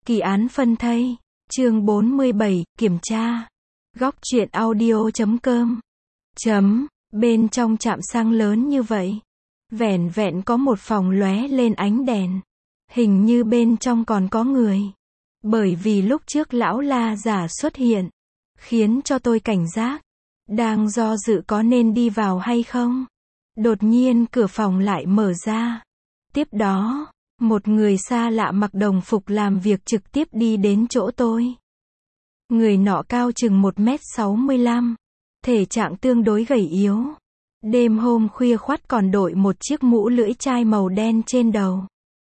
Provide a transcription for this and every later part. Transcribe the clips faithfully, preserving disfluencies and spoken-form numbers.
Kỳ án phân thây, chương bốn mươi bảy, kiểm tra. Góc truyện audio chấm com. Chấm, bên trong trạm xăng lớn như vậy. Vẻn vẹn có một phòng lóe lên ánh đèn. Hình như bên trong còn có người. Bởi vì lúc trước lão la giả xuất hiện, khiến cho tôi cảnh giác. Đang do dự có nên đi vào hay không. Đột nhiên cửa phòng lại mở ra. Tiếp đó, một người xa lạ mặc đồng phục làm việc trực tiếp đi đến chỗ tôi. Người nọ cao chừng một mét sáu mươi lăm, thể trạng tương đối gầy yếu. Đêm hôm khuya khoắt còn đội một chiếc mũ lưỡi chai màu đen trên đầu.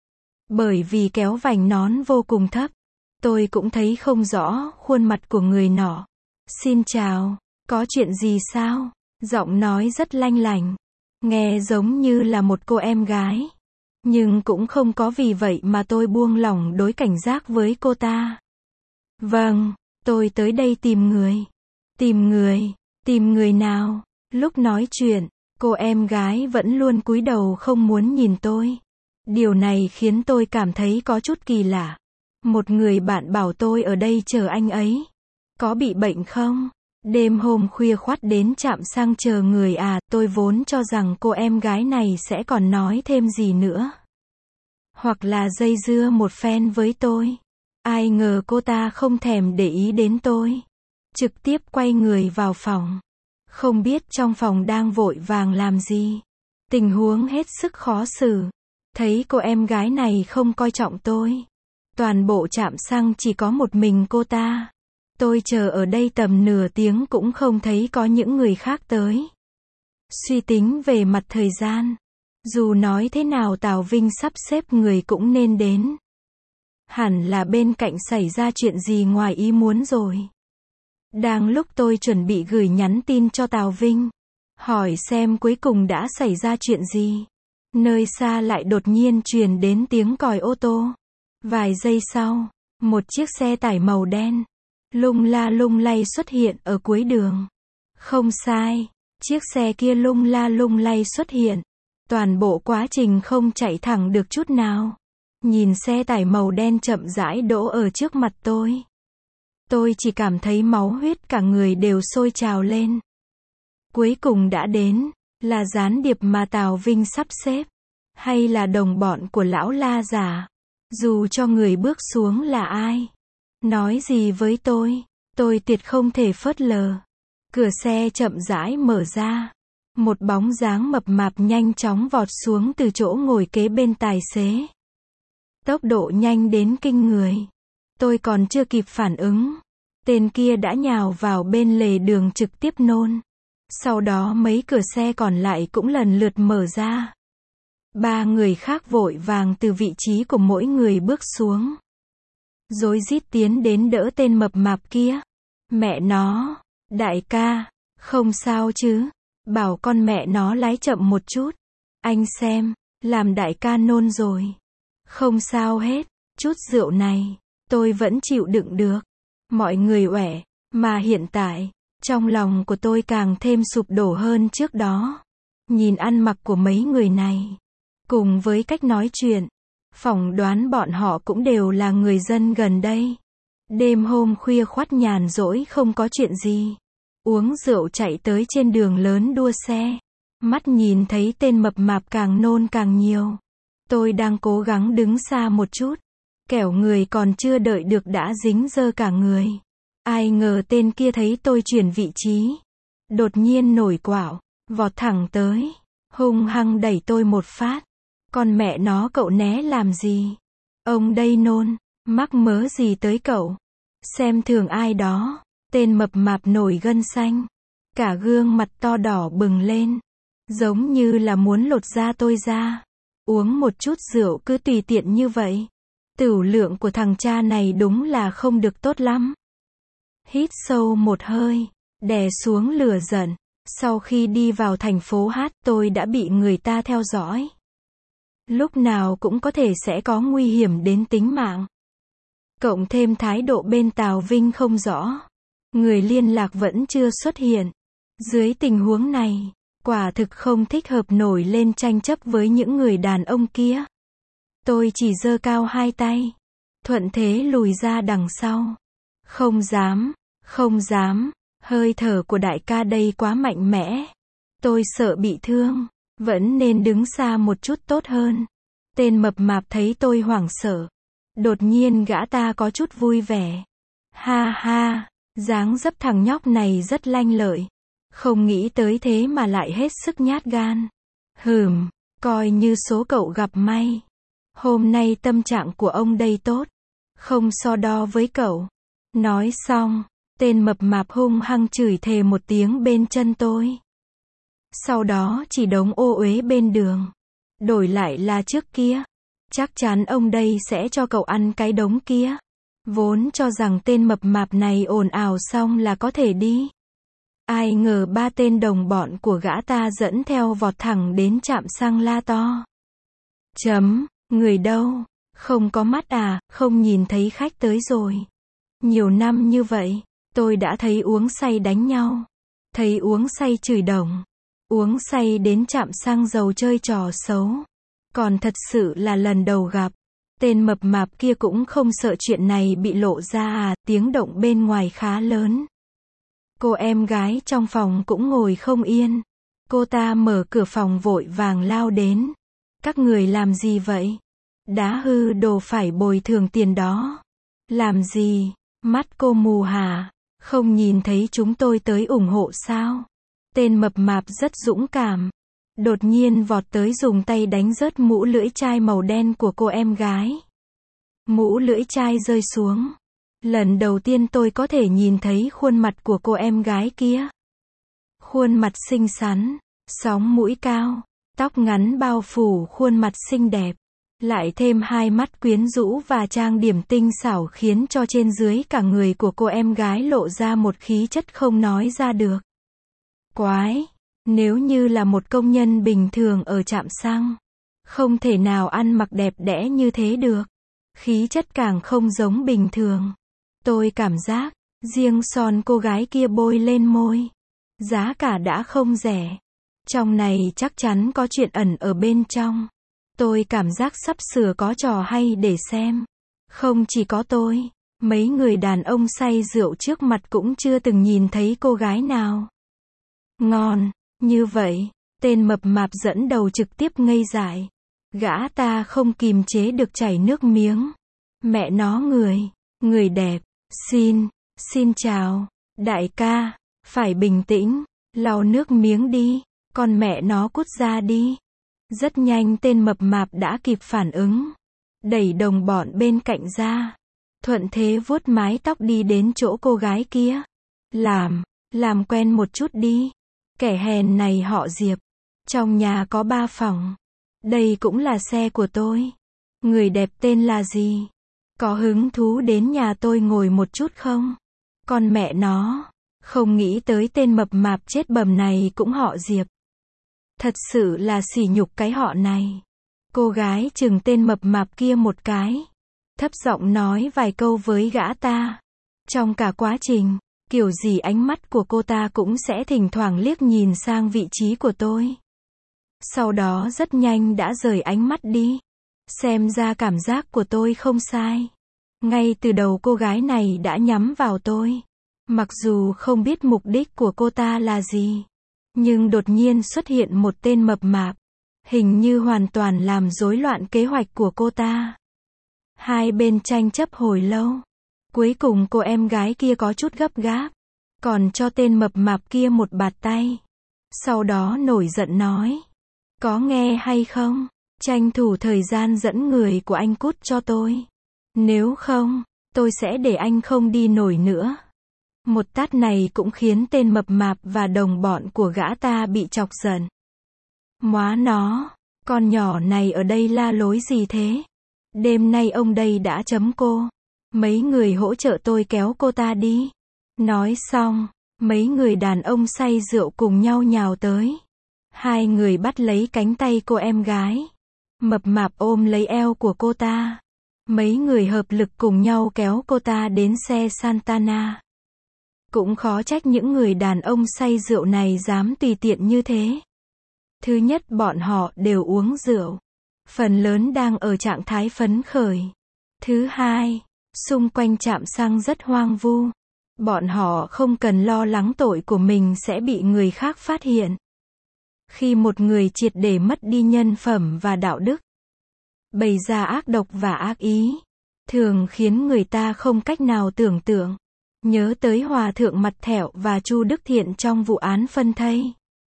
Bởi vì kéo vành nón vô cùng thấp, tôi cũng thấy không rõ khuôn mặt của người nọ. Xin chào, có chuyện gì sao? Giọng nói rất lanh lảnh, nghe giống như là một cô em gái. Nhưng cũng không có vì vậy mà tôi buông lỏng đối cảnh giác với cô ta. Vâng, tôi tới đây tìm người. Tìm người, tìm người nào? Lúc nói chuyện, cô em gái vẫn luôn cúi đầu không muốn nhìn tôi. Điều này khiến tôi cảm thấy có chút kỳ lạ. Một người bạn bảo tôi ở đây chờ anh ấy. Có bị bệnh không? Đêm hôm khuya khoắt đến trạm xăng chờ người à, tôi vốn cho rằng cô em gái này sẽ còn nói thêm gì nữa. Hoặc là dây dưa một phen với tôi. Ai ngờ cô ta không thèm để ý đến tôi. Trực tiếp quay người vào phòng. Không biết trong phòng đang vội vàng làm gì. Tình huống hết sức khó xử. Thấy cô em gái này không coi trọng tôi. Toàn bộ trạm xăng chỉ có một mình cô ta. Tôi chờ ở đây tầm nửa tiếng cũng không thấy có những người khác tới. Suy tính về mặt thời gian. Dù nói thế nào Tào Vinh sắp xếp người cũng nên đến. Hẳn là bên cạnh xảy ra chuyện gì ngoài ý muốn rồi. Đang lúc tôi chuẩn bị gửi nhắn tin cho Tào Vinh, hỏi xem cuối cùng đã xảy ra chuyện gì. Nơi xa lại đột nhiên truyền đến tiếng còi ô tô. Vài giây sau, một chiếc xe tải màu đen, lung la lung lay xuất hiện ở cuối đường. Không sai, chiếc xe kia lung la lung lay xuất hiện. Toàn bộ quá trình không chạy thẳng được chút nào. Nhìn xe tải màu đen chậm rãi đỗ ở trước mặt tôi. Tôi chỉ cảm thấy máu huyết cả người đều sôi trào lên. Cuối cùng đã đến, là gián điệp mà Tào Vinh sắp xếp, hay là đồng bọn của lão la giả. Dù cho người bước xuống là ai, nói gì với tôi, tôi tuyệt không thể phớt lờ. Cửa xe chậm rãi mở ra. Một bóng dáng mập mạp nhanh chóng vọt xuống từ chỗ ngồi kế bên tài xế. Tốc độ nhanh đến kinh người. Tôi còn chưa kịp phản ứng. Tên kia đã nhào vào bên lề đường trực tiếp nôn. Sau đó mấy cửa xe còn lại cũng lần lượt mở ra. Ba người khác vội vàng từ vị trí của mỗi người bước xuống. Rối rít tiến đến đỡ tên mập mạp kia. Mẹ nó, đại ca, không sao chứ? Bảo con mẹ nó lái chậm một chút. Anh xem, làm đại ca nôn rồi. Không sao hết, chút rượu này, tôi vẫn chịu đựng được. Mọi người uể, mà hiện tại, trong lòng của tôi càng thêm sụp đổ hơn trước đó. Nhìn ăn mặc của mấy người này, cùng với cách nói chuyện, phỏng đoán bọn họ cũng đều là người dân gần đây. Đêm hôm khuya khoắt nhàn rỗi không có chuyện gì. Uống rượu chạy tới trên đường lớn đua xe. Mắt nhìn thấy tên mập mạp càng nôn càng nhiều. Tôi đang cố gắng đứng xa một chút. Kẻo người còn chưa đợi được đã dính dơ cả người. Ai ngờ tên kia thấy tôi chuyển vị trí. Đột nhiên nổi quạo, vọt thẳng tới. Hung hăng đẩy tôi một phát. Con mẹ nó cậu né làm gì? Ông đây nôn, mắc mớ gì tới cậu? Xem thường ai đó. Tên mập mạp nổi gân xanh. Cả gương mặt to đỏ bừng lên. Giống như là muốn lột da tôi ra. Uống một chút rượu cứ tùy tiện như vậy. Tửu lượng của thằng cha này đúng là không được tốt lắm. Hít sâu một hơi, đè xuống lửa giận. Sau khi đi vào thành phố Hát tôi đã bị người ta theo dõi. Lúc nào cũng có thể sẽ có nguy hiểm đến tính mạng. Cộng thêm thái độ bên Tào Vinh không rõ. Người liên lạc vẫn chưa xuất hiện. Dưới tình huống này, quả thực không thích hợp nổi lên tranh chấp với những người đàn ông kia. Tôi chỉ giơ cao hai tay. thuận thế lùi ra đằng sau. Không dám, không dám, hơi thở của đại ca đây quá mạnh mẽ. Tôi sợ bị thương, vẫn nên đứng xa một chút tốt hơn. Tên mập mạp thấy tôi hoảng sợ. Đột nhiên gã ta có chút vui vẻ. Ha ha, dáng dấp thằng nhóc này rất lanh lợi. Không nghĩ tới thế mà lại hết sức nhát gan. Hừm, coi như số cậu gặp may. Hôm nay tâm trạng của ông đây tốt. Không so đo với cậu. Nói xong, tên mập mạp hung hăng chửi thề một tiếng bên chân tôi. Sau đó chỉ đống ô uế bên đường. Đổi lại là trước kia. Chắc chắn ông đây sẽ cho cậu ăn cái đống kia. Vốn cho rằng tên mập mạp này ồn ào xong là có thể đi. Ai ngờ ba tên đồng bọn của gã ta dẫn theo vọt thẳng đến trạm xăng la to. Chấm, người đâu? Không có mắt à, không nhìn thấy khách tới rồi. Nhiều năm như vậy, tôi đã thấy uống say đánh nhau. Thấy uống say chửi đồng. Uống say đến trạm xăng dầu chơi trò xấu. Còn thật sự là lần đầu gặp. Tên mập mạp kia cũng không sợ chuyện này bị lộ ra à, tiếng động bên ngoài khá lớn. Cô em gái trong phòng cũng ngồi không yên. Cô ta mở cửa phòng vội vàng lao đến. Các người làm gì vậy? Đá hư đồ phải bồi thường tiền đó. Làm gì? Mắt cô mù hả? Không nhìn thấy chúng tôi tới ủng hộ sao? Tên mập mạp rất dũng cảm. Đột nhiên vọt tới dùng tay đánh rớt mũ lưỡi chai màu đen của cô em gái. Mũ lưỡi chai rơi xuống. Lần đầu tiên tôi có thể nhìn thấy khuôn mặt của cô em gái kia. Khuôn mặt xinh xắn, sóng mũi cao, tóc ngắn bao phủ khuôn mặt xinh đẹp. Lại thêm hai mắt quyến rũ và trang điểm tinh xảo khiến cho trên dưới cả người của cô em gái lộ ra một khí chất không nói ra được. Quái! Nếu như là một công nhân bình thường ở trạm xăng, không thể nào ăn mặc đẹp đẽ như thế được. Khí chất càng không giống bình thường. Tôi cảm giác, riêng son cô gái kia bôi lên môi. Giá cả đã không rẻ. Trong này chắc chắn có chuyện ẩn ở bên trong. Tôi cảm giác sắp sửa có trò hay để xem. Không chỉ có tôi, mấy người đàn ông say rượu trước mặt cũng chưa từng nhìn thấy cô gái nào. Ngon! Như vậy, tên mập mạp dẫn đầu trực tiếp ngây dại. Gã ta không kìm chế được chảy nước miếng. Mẹ nó người, người đẹp, xin, xin chào, đại ca, phải bình tĩnh, lau nước miếng đi, con mẹ nó cút ra đi. Rất nhanh tên mập mạp đã kịp phản ứng. Đẩy đồng bọn bên cạnh ra. Thuận thế vuốt mái tóc đi đến chỗ cô gái kia. Làm, làm quen một chút đi. Kẻ hèn này họ Diệp. Trong nhà có ba phòng. Đây cũng là xe của tôi. Người đẹp tên là gì? Có hứng thú đến nhà tôi ngồi một chút không? Con mẹ nó. Không nghĩ tới tên mập mạp chết bầm này cũng họ Diệp. Thật sự là sỉ nhục cái họ này. Cô gái chừng tên mập mạp kia một cái. Thấp giọng nói vài câu với gã ta. Trong cả quá trình, kiểu gì ánh mắt của cô ta cũng sẽ thỉnh thoảng liếc nhìn sang vị trí của tôi. Sau đó rất nhanh đã rời ánh mắt đi. Xem ra cảm giác của tôi không sai. Ngay từ đầu cô gái này đã nhắm vào tôi. Mặc dù không biết mục đích của cô ta là gì. Nhưng đột nhiên xuất hiện một tên mập mạp. Hình như hoàn toàn làm rối loạn kế hoạch của cô ta. Hai bên tranh chấp hồi lâu. Cuối cùng cô em gái kia có chút gấp gáp. Còn cho tên mập mạp kia một bạt tay. Sau đó nổi giận nói. Có nghe hay không? Tranh thủ thời gian dẫn người của anh cút cho tôi. Nếu không, tôi sẽ để anh không đi nổi nữa. Một tát này cũng khiến tên mập mạp và đồng bọn của gã ta bị chọc giận. Móa nó, con nhỏ này ở đây la lối gì thế? Đêm nay ông đây đã chấm cô. Mấy người hỗ trợ tôi kéo cô ta đi. Nói xong, mấy người đàn ông say rượu cùng nhau nhào tới. Hai người bắt lấy cánh tay cô em gái. Mập mạp ôm lấy eo của cô ta. Mấy người hợp lực cùng nhau kéo cô ta đến xe Santana. Cũng khó trách những người đàn ông say rượu này dám tùy tiện như thế. Thứ nhất bọn họ đều uống rượu. Phần lớn đang ở trạng thái phấn khởi. Thứ hai, xung quanh trạm xăng rất hoang vu. Bọn họ không cần lo lắng tội của mình sẽ bị người khác phát hiện. Khi một người triệt để mất đi nhân phẩm và đạo đức, bày ra ác độc và ác ý, thường khiến người ta không cách nào tưởng tượng. Nhớ tới Hòa thượng mặt thẹo và Chu Đức Thiện trong vụ án phân thây.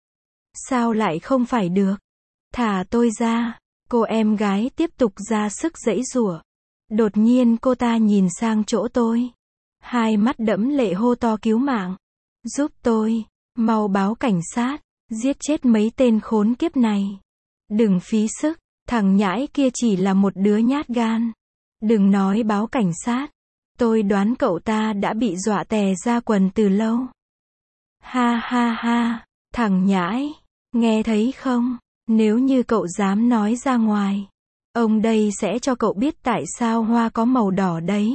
Sao lại không phải được? Thả tôi ra. Cô em gái tiếp tục ra sức giãy giụa. Đột nhiên cô ta nhìn sang chỗ tôi. Hai mắt đẫm lệ hô to cứu mạng. Giúp tôi. Mau báo cảnh sát. Giết chết mấy tên khốn kiếp này. Đừng phí sức. Thằng nhãi kia chỉ là một đứa nhát gan. Đừng nói báo cảnh sát. Tôi đoán cậu ta đã bị dọa tè ra quần từ lâu. Ha ha ha. Thằng nhãi. Nghe thấy không? Nếu như cậu dám nói ra ngoài, ông đây sẽ cho cậu biết tại sao hoa có màu đỏ đấy.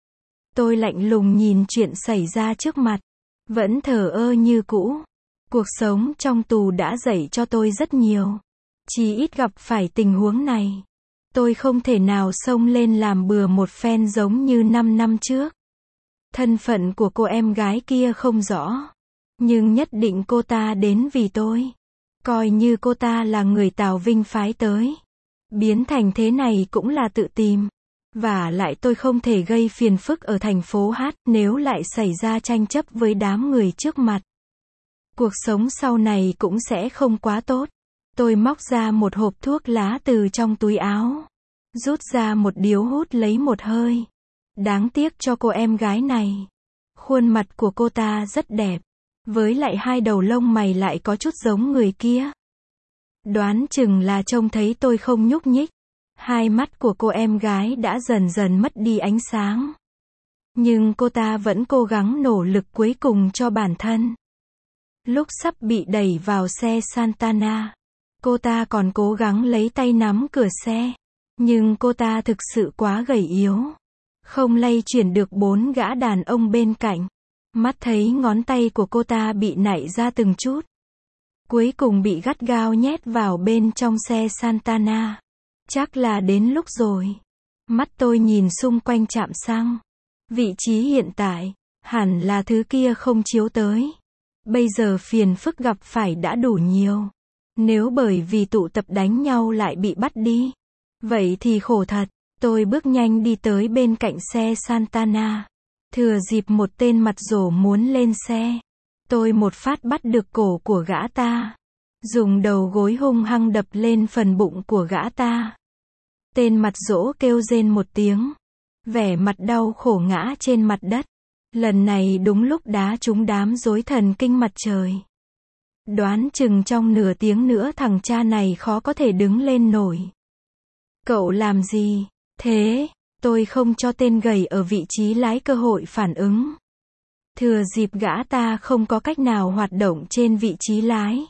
Tôi lạnh lùng nhìn chuyện xảy ra trước mặt, vẫn thờ ơ như cũ. Cuộc sống trong tù đã dạy cho tôi rất nhiều. Chỉ ít gặp phải tình huống này, tôi không thể nào xông lên làm bừa một phen giống như năm năm trước. Thân phận của cô em gái kia không rõ, nhưng nhất định cô ta đến vì tôi. Coi như cô ta là người Tào Vinh phái tới. Biến thành thế này cũng là tự tìm. Và lại tôi không thể gây phiền phức ở thành phố Hát nếu lại xảy ra tranh chấp với đám người trước mặt. Cuộc sống sau này cũng sẽ không quá tốt. Tôi móc ra một hộp thuốc lá từ trong túi áo. Rút ra một điếu hút lấy một hơi. Đáng tiếc cho cô em gái này. Khuôn mặt của cô ta rất đẹp. Với lại hai đầu lông mày lại có chút giống người kia. Đoán chừng là trông thấy tôi không nhúc nhích. Hai mắt của cô em gái đã dần dần mất đi ánh sáng. Nhưng cô ta vẫn cố gắng nỗ lực cuối cùng cho bản thân. Lúc sắp bị đẩy vào xe Santana, cô ta còn cố gắng lấy tay nắm cửa xe. Nhưng cô ta thực sự quá gầy yếu. Không lay chuyển được bốn gã đàn ông bên cạnh. Mắt thấy ngón tay của cô ta bị nảy ra từng chút. Cuối cùng bị gắt gao nhét vào bên trong xe Santana. Chắc là đến lúc rồi. Mắt tôi nhìn xung quanh trạm xăng. Vị trí hiện tại, hẳn là thứ kia không chiếu tới. Bây giờ phiền phức gặp phải đã đủ nhiều. Nếu bởi vì tụ tập đánh nhau lại bị bắt đi, vậy thì khổ thật. Tôi bước nhanh đi tới bên cạnh xe Santana. Thừa dịp một tên mặt rồ muốn lên xe, tôi một phát bắt được cổ của gã ta. Dùng đầu gối hung hăng đập lên phần bụng của gã ta. Tên mặt rỗ kêu rên một tiếng. Vẻ mặt đau khổ ngã trên mặt đất. Lần này đúng lúc đá trúng đám rối thần kinh mặt trời. Đoán chừng trong nửa tiếng nữa thằng cha này khó có thể đứng lên nổi. Cậu làm gì thế? Tôi không cho tên gầy ở vị trí lái cơ hội phản ứng. Thừa dịp gã ta không có cách nào hoạt động trên vị trí lái,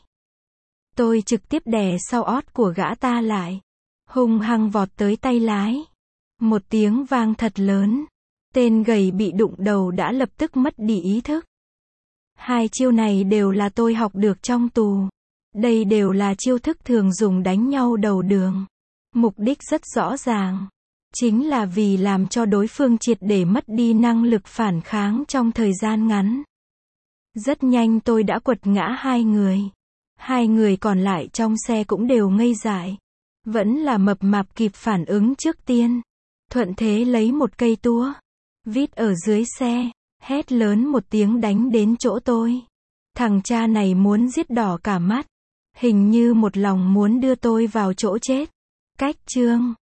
tôi trực tiếp đè sau ót của gã ta lại. Hung hăng vọt tới tay lái. Một tiếng vang thật lớn. Tên gầy bị đụng đầu đã lập tức mất đi ý thức. Hai chiêu này đều là tôi học được trong tù. Đây đều là chiêu thức thường dùng đánh nhau đầu đường. Mục đích rất rõ ràng. Chính là vì làm cho đối phương triệt để mất đi năng lực phản kháng trong thời gian ngắn. Rất nhanh tôi đã quật ngã hai người. Hai người còn lại trong xe cũng đều ngây dại. Vẫn là mập mạp kịp phản ứng trước tiên. Thuận thế lấy một cây tua, vít ở dưới xe, hét lớn một tiếng đánh đến chỗ tôi. Thằng cha này muốn giết đỏ cả mắt. Hình như một lòng muốn đưa tôi vào chỗ chết. Cách chương